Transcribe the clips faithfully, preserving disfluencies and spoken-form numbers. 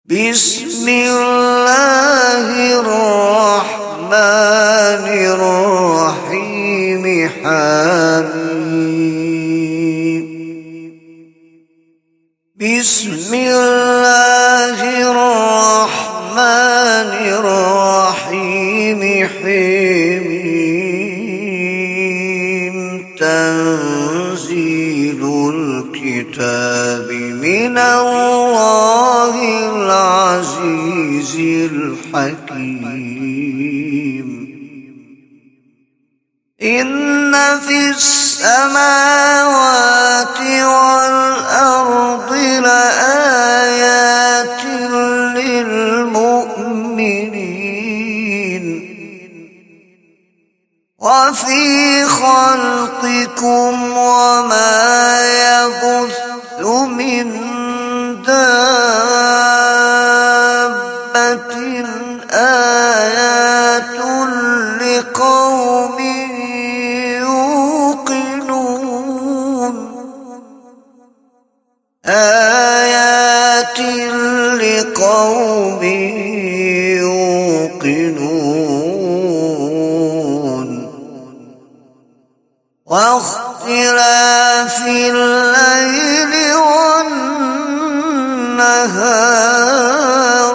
بسم الله الرحمن الرحيم حميم. بسم الله الرحمن الرحيم حميم. تنزيل الكتاب من الله العزيز الحكيم. إن في السماوات والأرض لآيات للمؤمنين وفي خلقكم وما يبث من دابة آيات لقوم يوقنون آيات لقوم يوقنون. واختلاف الليل والنهار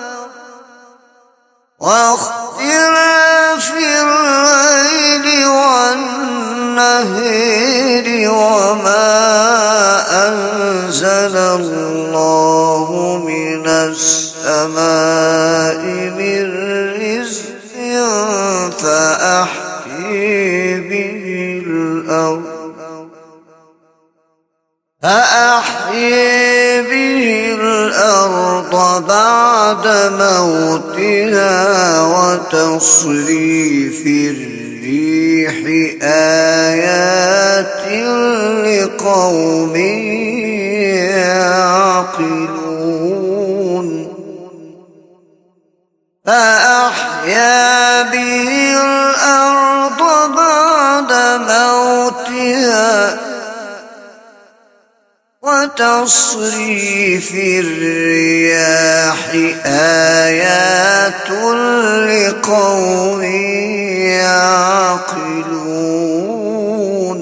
واختلاف الليل والنهار وما أنزل الله من السماء من رزق فأحيي به الأرض فأحيي به الأرض بعد موتها وتصريف الريح آيات لقوم يعقلون. فأحيا به الأرض بعد موتها وتصريف الرياح آيات لقوم يعقلون.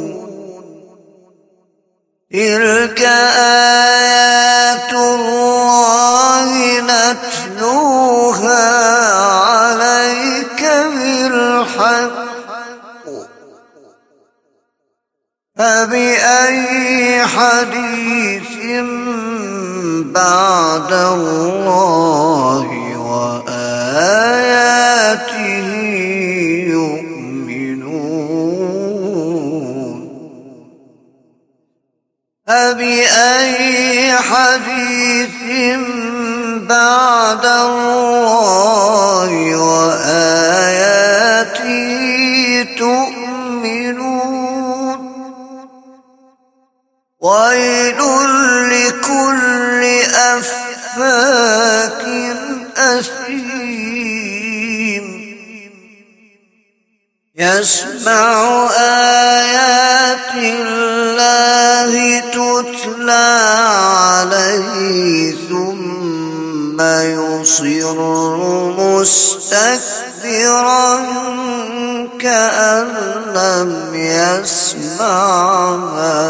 تلك آيات الله نتلوها عليك بالحق فبأي حديث بعد الله وآياته يؤمنون. فبأي حديث بعد الله وآياته تؤمنون. ويل لكل أفاك أثيم يسمع آيات الله تتلى عليه ثم يصر مستكبرا كأن لم يسمعها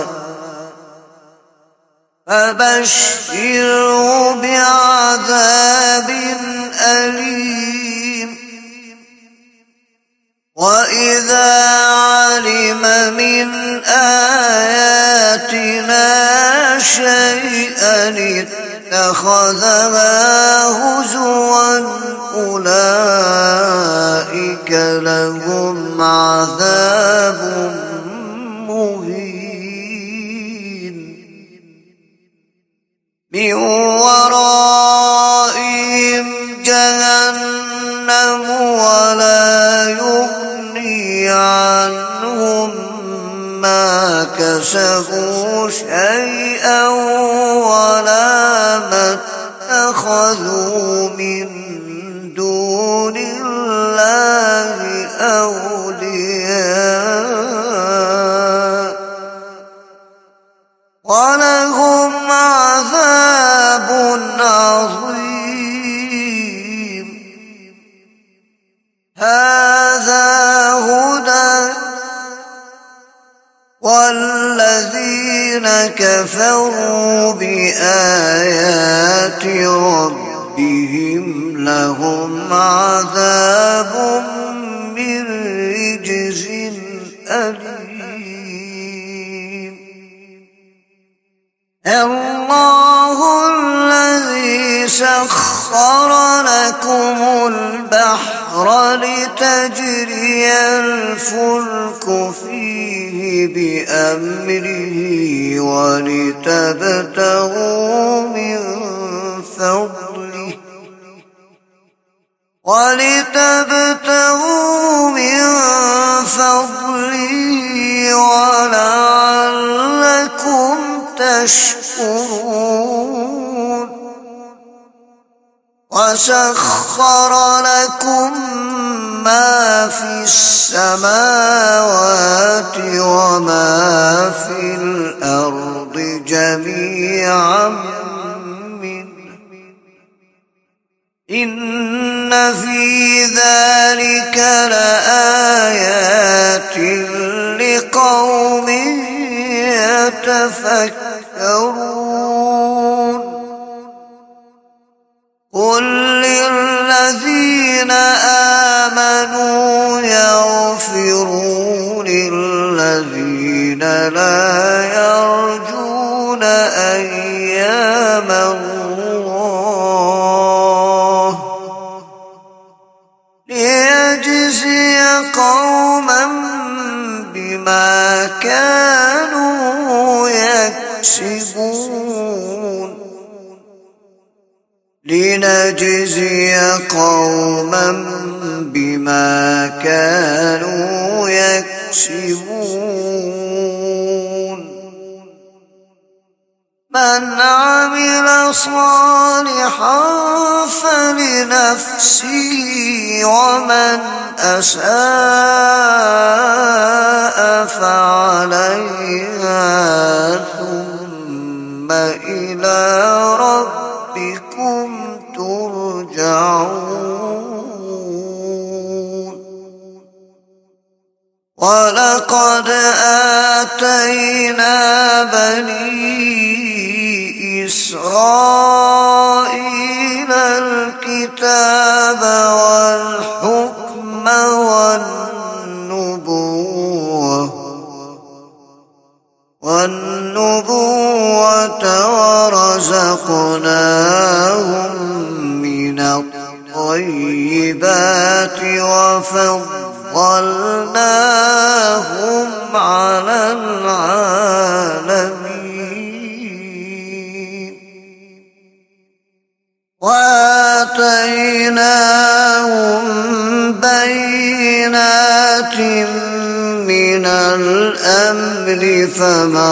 فبشره بعذاب أليم. وإذا علم من آياتنا شيئا اتخذها هزوا أولئك لهم عذاب مهين من ورائهم جهنم ولا يغني عنهم ما كسبوا شيئا ولا ما اتخذوا من دون الله أولياء ولهم عذاب عظيم. كفروا بآيات ربهم لهم عذاب من رجز أليم. الله الذي سخر لكم البحر لتجري الفلك فيه بأمره ولتبتغوا من فضله ولتبتغوا من فضله ولعلكم تشكرون. وسخر لكم ما في السماوات وما في الأرض جميعا منه إن في ذلك لآيات لقوم يتفكرون. قل للذين آمنوا يغفروا للذين لا يرجون أيام الله ليجزي قوما بما كانوا يكسبون لنجزي قوما بما كانوا يكسبون. من عمل صالحا فلنفسه ومن أساء فعليها ثم إلى ربكم ترجعون. ولقد آتينا بني إسرائيل الكتاب والحكم والنبوة والنبوة ورزقناهم من الطيبات وفضلناهم على العالمين وآتيناهم بينات من الأمر فما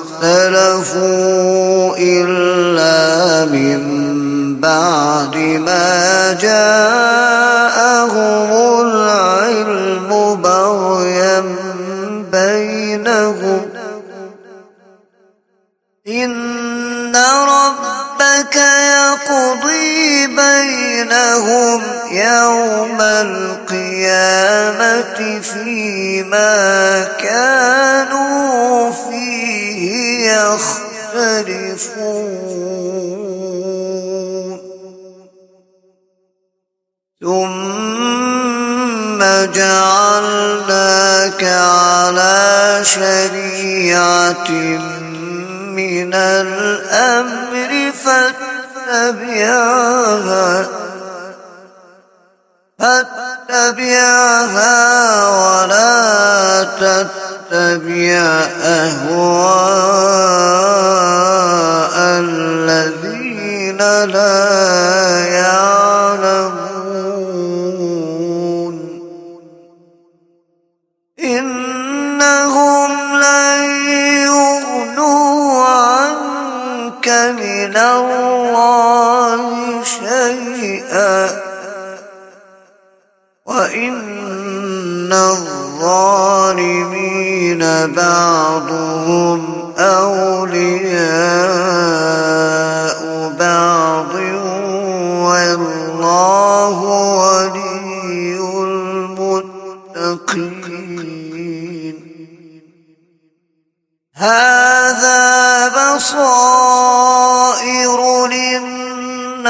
اختلفوا إلا من بعد ما جاءهم العلم بغيا بينهم إن ربك يقضي بينهم يوم القيامة فيما كانوا فيه يختلفون. ثم جعلناك على شريعة من الأمر فاتبعها فاتبعها ولا تتبع أهواء الذين لا يعلمون إنهم لن يغنوا عنك من الله شيئا وإن الظالمين بعضهم أولياء بعض والله ولي المتقين. هذا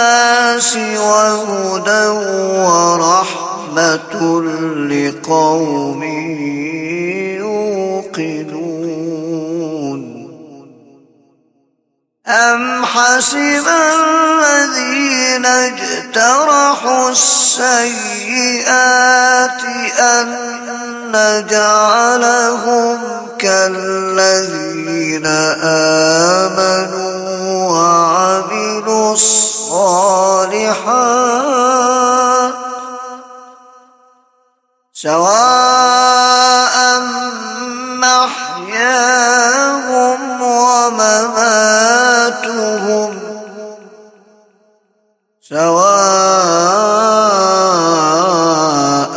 للناس وهدى ورحمة لقوم يوقنون أم حسب الذين اجترحوا السيئات أن نجعلهم كالذين آمنوا وعملوا الصالحات سواء محياهم ومماتهم سواء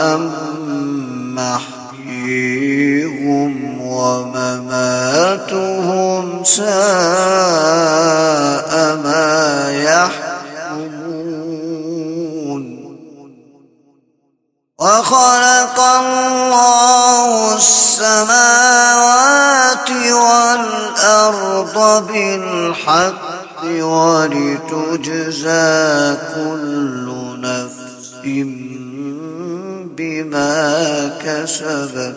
محياهم ومماتهم ساء ما يحكمون وخلق الله السماوات والأرض بالحق ولتجزى كل نفس بما كسبت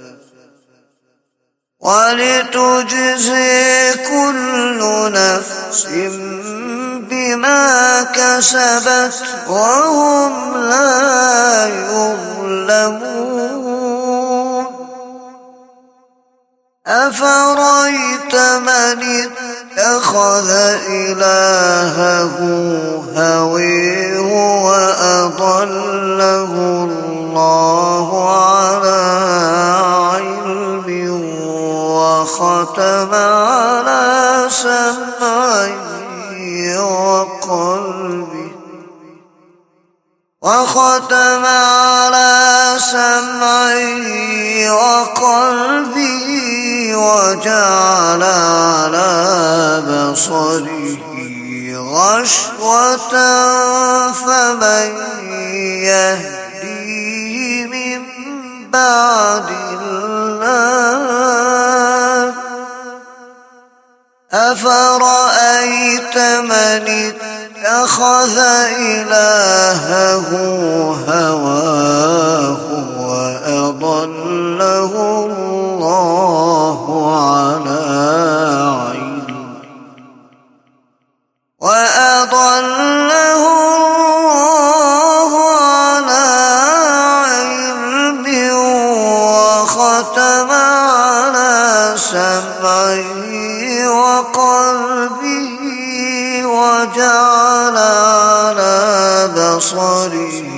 ولتجزي كل نفس بما كسبت وهم لا يظلمون أفرأيت من اتخذ إلهه هويه وأضله الله على علم وختم على سمعه وقلبه وختم على سمعه وقلبه وجعل على بصره غشوة فمن يهديه من بعد الله أفرأيت من اتخذ إلهه هواه وأضله الله على علم وأضله الله على علم وختم على سمعه وقلبه وجعل على بصره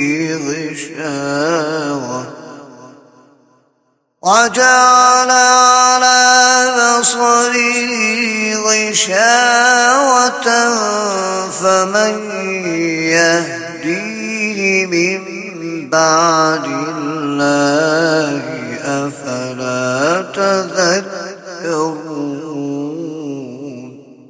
غشاوة وجعل على بصره غشاوة فمن يهديه من بعد الله أفلا تذكرون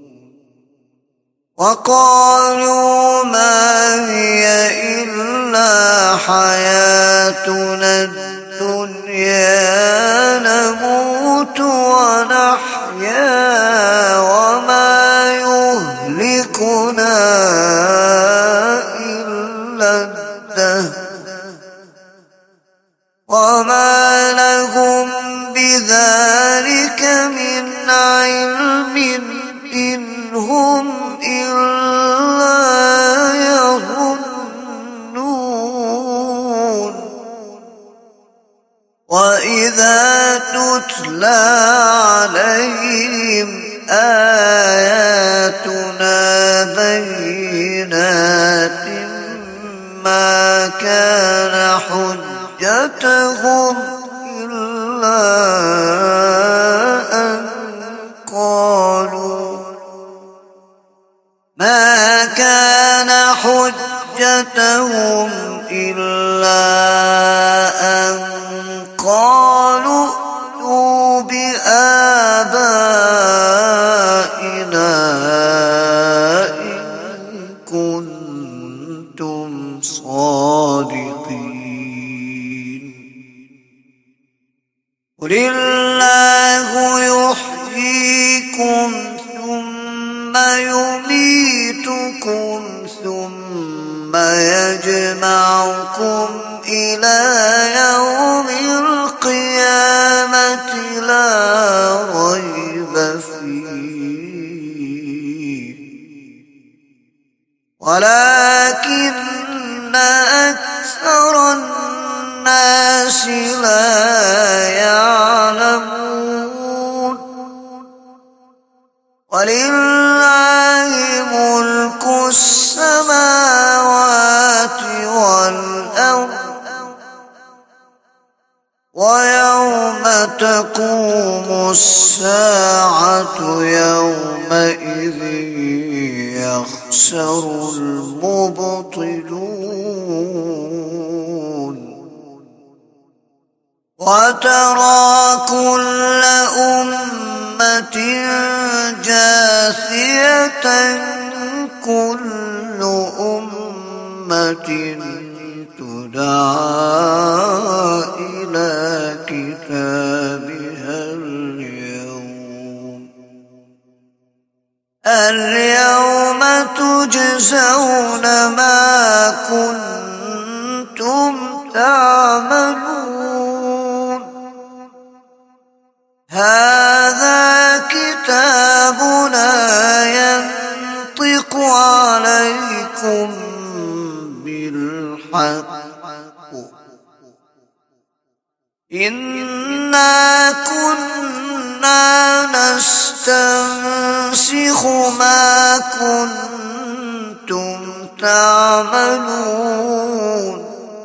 وقالوا ما هي إلا حياتنا الدنيا نموت ونحيا وما يهلكنا إلا الدهر وما لهم بذلك من علم إن هم إلا يظنون وإذا تتلى عليهم آياتنا بينات ما كان حجتهم إلا أن قالوا ما كان حجتهم إلا أن قالوا ائتوا بآبائنا إن كنتم صادقين قل الله يحييكم ثم يميتكم ثم يجمعكم إلى يوم القيامة لا ريب فيه ولكن أكثر الناس لا يعلمون ولله ملك السماوات والأرض ويوم تقوم الساعة يومئذ يخسر المبطلون وترى كل أمة جاثية كل أمة تدعى إلى كتابها اليوم اليوم تجزون ما كنتم تعملون هذا كتابنا ينطق عليكم بالحق إنا كنا نستنسخ ما كنتم تعملون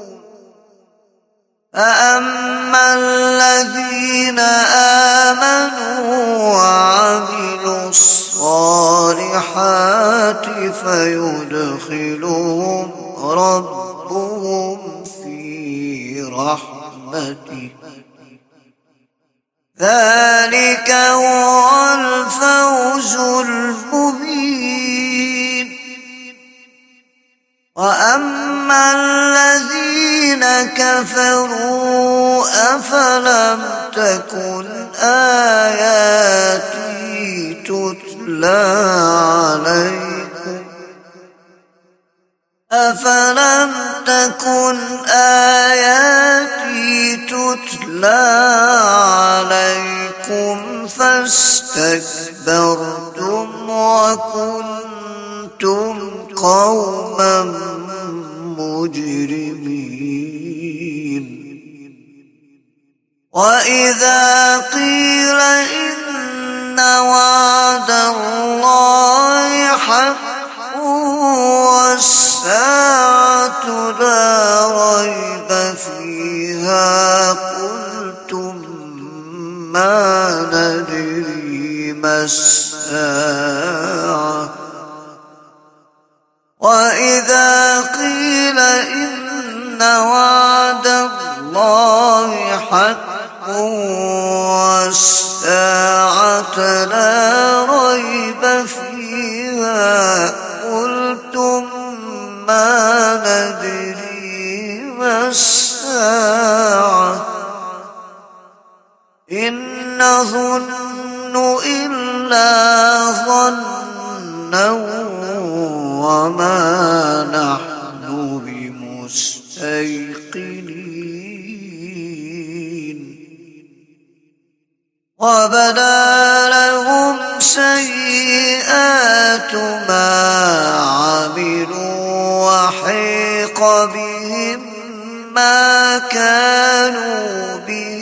فأما الذين آمنوا وعملوا الصالحات فيدخلهم ربهم في رحمته ذلك هو الفوز المبين وأما الذين كفروا أفلم تكن آياتي تتلى عليكم أفلم تكن آياتي تتلى عليكم فاستكبرتم وكنتم قوما مجرمين وإذا قيل إن وعد الله حق والساعة لا ريب فيها قلتم ما ندري ما الساعة وإذا قيل إن وعد الله حق والساعة لا ريب فيها قلتم ما ندري ما الساعة إن نظن إلا ظنا وما نحن بمستيقنين وبدا لهم سيئات ما عملوا وحيق بهم ما كانوا به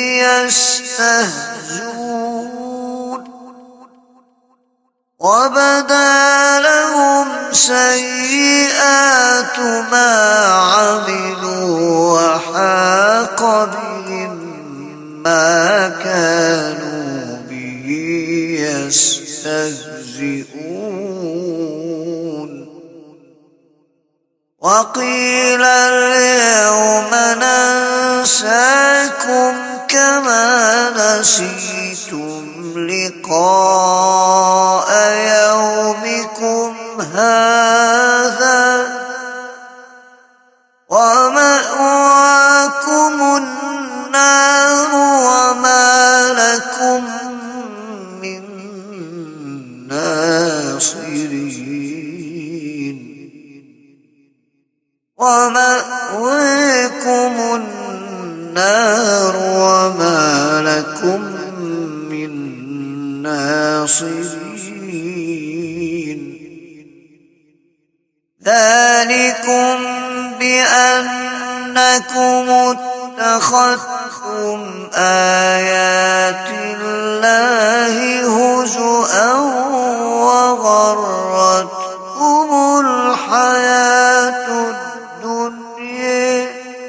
يستهزئون وبدا لهم سيئات ما عملوا وحاق بهم ما كانوا به يستهزئون وقيل اليوم ننساكم كما نسيتم لقاء يومكم هذا ومأواكم النار وما لكم من ناصرين ومأويكم النار وما لكم من ناصرين ذلكم بأنكم اتخذتم آيات الله هزؤا وغرتكم الحياة الدنيا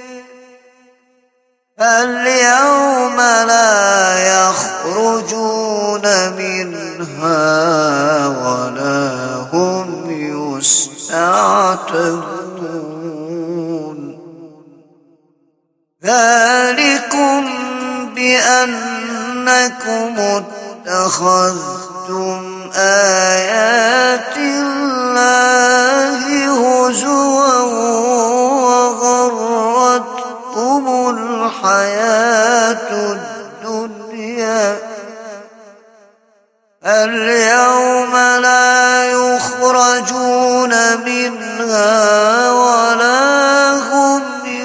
فاليوم لا يخرجون منها ولا هم يستعتبون ذلكم بأنكم اتخذتم آيات الله هزوا وغرتكم الحياة الدنيا اليوم لا يخرجون منها ولا هم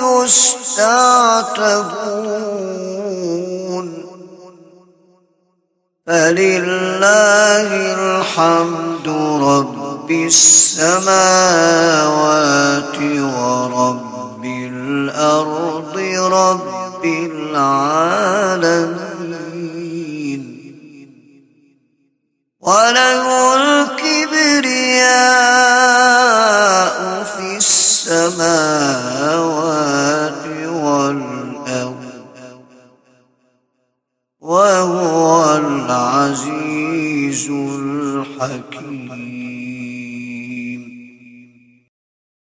يستعتبون فلله الحمد رب السماوات ورب الأرض رب العالمين وله الكبرياء في السماوات والأرض وهو العزيز الحكيم.